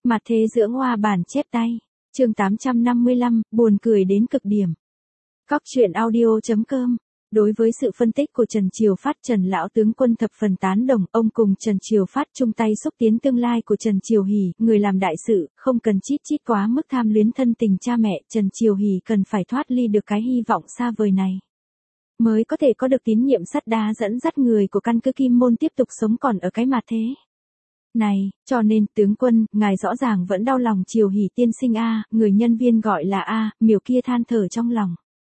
Mặt thế dưỡng hoa bản chép tay. Chương 855, buồn cười đến cực điểm. Cóc truyện audio.com. Đối với sự phân tích của Trần Triều Phát, Trần lão tướng quân thập phần tán đồng, ông cùng Trần Triều Phát chung tay xúc tiến tương lai của Trần Triều Hỷ, người làm đại sự, không cần chít chít quá mức tham luyến thân tình cha mẹ, Trần Triều Hỷ cần phải thoát ly được cái hy vọng xa vời này, mới có thể có được tín nhiệm sắt đá dẫn dắt người của căn cứ Kim Môn tiếp tục sống còn ở cái mặt thế này, cho nên, tướng quân, ngài rõ ràng vẫn đau lòng Triều Hỷ tiên sinh a, người nhân viên gọi là a, miều kia than thở trong lòng.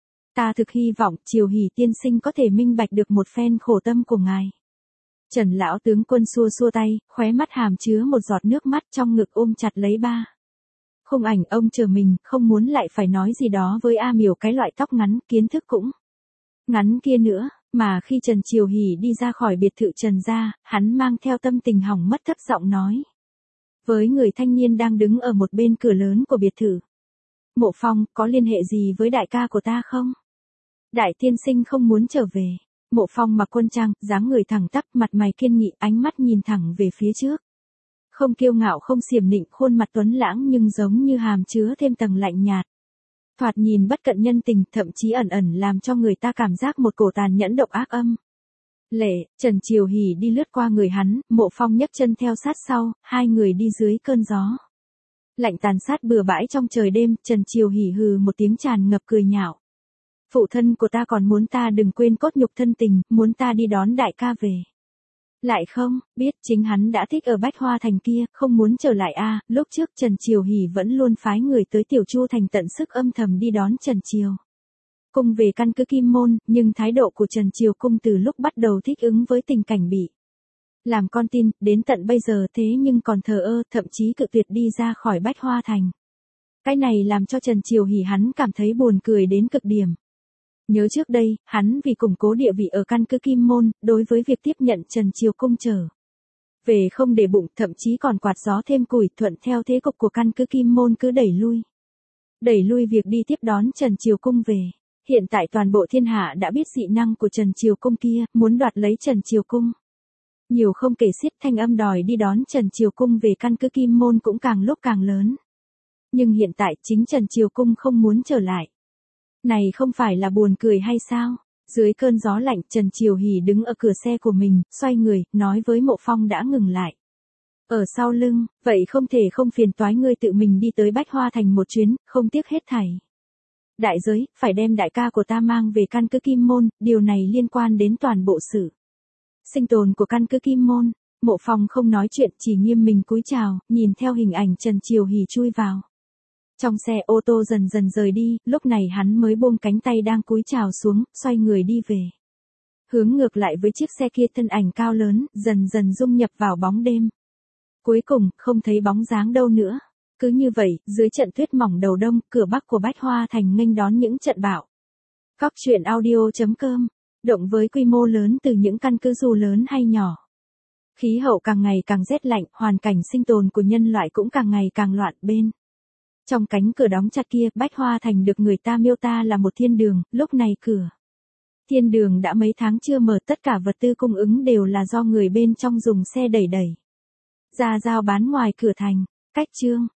Ta thực hy vọng Triều Hỷ tiên sinh có thể minh bạch được một phen khổ tâm của ngài. Trần lão tướng quân xua xua tay, khóe mắt hàm chứa một giọt nước mắt, trong ngực ôm chặt lấy ba. Khung ảnh ông chờ mình, không muốn lại phải nói gì đó với A Miều cái loại tóc ngắn, kiến thức cũng ngắn kia nữa, mà khi Trần Triều Hỷ đi ra khỏi biệt thự Trần gia, hắn mang theo tâm tình hỏng mất thấp giọng nói với người thanh niên đang đứng ở một bên cửa lớn của biệt thự. Mộ Phong, có liên hệ gì với đại ca của ta không? Đại tiên sinh không muốn trở về. Mộ Phong mặc quân trang, dáng người thẳng tắp, mặt mày kiên nghị, ánh mắt nhìn thẳng về phía trước. Không kiêu ngạo không xiểm nịnh, khuôn mặt tuấn lãng nhưng giống như hàm chứa thêm tầng lạnh nhạt. Thoạt nhìn bất cận nhân tình, thậm chí ẩn ẩn làm cho người ta cảm giác một cổ tàn nhẫn độc ác âm. Lệ, Trần Triều Hỷ đi lướt qua người hắn, Mộ Phong nhấc chân theo sát sau, hai người đi dưới cơn gió lạnh tàn sát bừa bãi trong trời đêm. Trần Triều Hỷ hừ một tiếng tràn ngập cười nhạo. Phụ thân của ta còn muốn ta đừng quên cốt nhục thân tình, muốn ta đi đón đại ca về. Lại không, biết chính hắn đã thích ở Bách Hoa Thành kia, không muốn trở lại a. Lúc trước Trần Triều Hỷ vẫn luôn phái người tới Tiểu Chu Thành tận sức âm thầm đi đón Trần Triều Cung về căn cứ Kim Môn, nhưng thái độ của Trần Triều Cung từ lúc bắt đầu thích ứng với tình cảnh bị làm con tin, đến tận bây giờ thế nhưng còn thờ ơ, thậm chí cự tuyệt đi ra khỏi Bách Hoa Thành. Cái này làm cho Trần Triều Hỷ hắn cảm thấy buồn cười đến cực điểm. Nhớ trước đây, hắn vì củng cố địa vị ở căn cứ Kim Môn, đối với việc tiếp nhận Trần Triều Cung trở về không để bụng, thậm chí còn quạt gió thêm củi, thuận theo thế cục của căn cứ Kim Môn cứ đẩy lui việc đi tiếp đón Trần Triều Cung về. Hiện tại toàn bộ thiên hạ đã biết dị năng của Trần Triều Cung kia, muốn đoạt lấy Trần Triều Cung. Nhiều không kể xiết, thanh âm đòi đi đón Trần Triều Cung về căn cứ Kim Môn cũng càng lúc càng lớn. Nhưng hiện tại chính Trần Triều Cung không muốn trở lại. Này không phải là buồn cười hay sao? Dưới cơn gió lạnh, Trần Triều Hỷ đứng ở cửa xe của mình, xoay người, nói với Mộ Phong đã ngừng lại. Ở sau lưng, vậy không thể không phiền toái ngươi tự mình đi tới Bách Hoa Thành một chuyến, không tiếc hết thảy đại giới, phải đem đại ca của ta mang về căn cứ Kim Môn, điều này liên quan đến toàn bộ sự sinh tồn của căn cứ Kim Môn. Mộ Phong không nói chuyện, chỉ nghiêm mình cúi chào, nhìn theo hình ảnh Trần Triều Hỷ chui vào trong xe ô tô dần dần rời đi, lúc này hắn mới buông cánh tay đang cúi chào xuống, xoay người đi về. Hướng ngược lại với chiếc xe kia, thân ảnh cao lớn, dần dần dung nhập vào bóng đêm. Cuối cùng, không thấy bóng dáng đâu nữa. Cứ như vậy, dưới trận tuyết mỏng đầu đông, cửa bắc của Bách Hoa Thành nghênh đón những trận bão. Cóc truyện audio.com. Động với quy mô lớn từ những căn cứ dù lớn hay nhỏ. Khí hậu càng ngày càng rét lạnh, hoàn cảnh sinh tồn của nhân loại cũng càng ngày càng loạn bên. Trong cánh cửa đóng chặt kia, Bách Hoa Thành được người ta miêu tả là một thiên đường, lúc này cửa thiên đường đã mấy tháng chưa mở, tất cả vật tư cung ứng đều là do người bên trong dùng xe đẩy ra giao bán ngoài cửa thành. Cách chương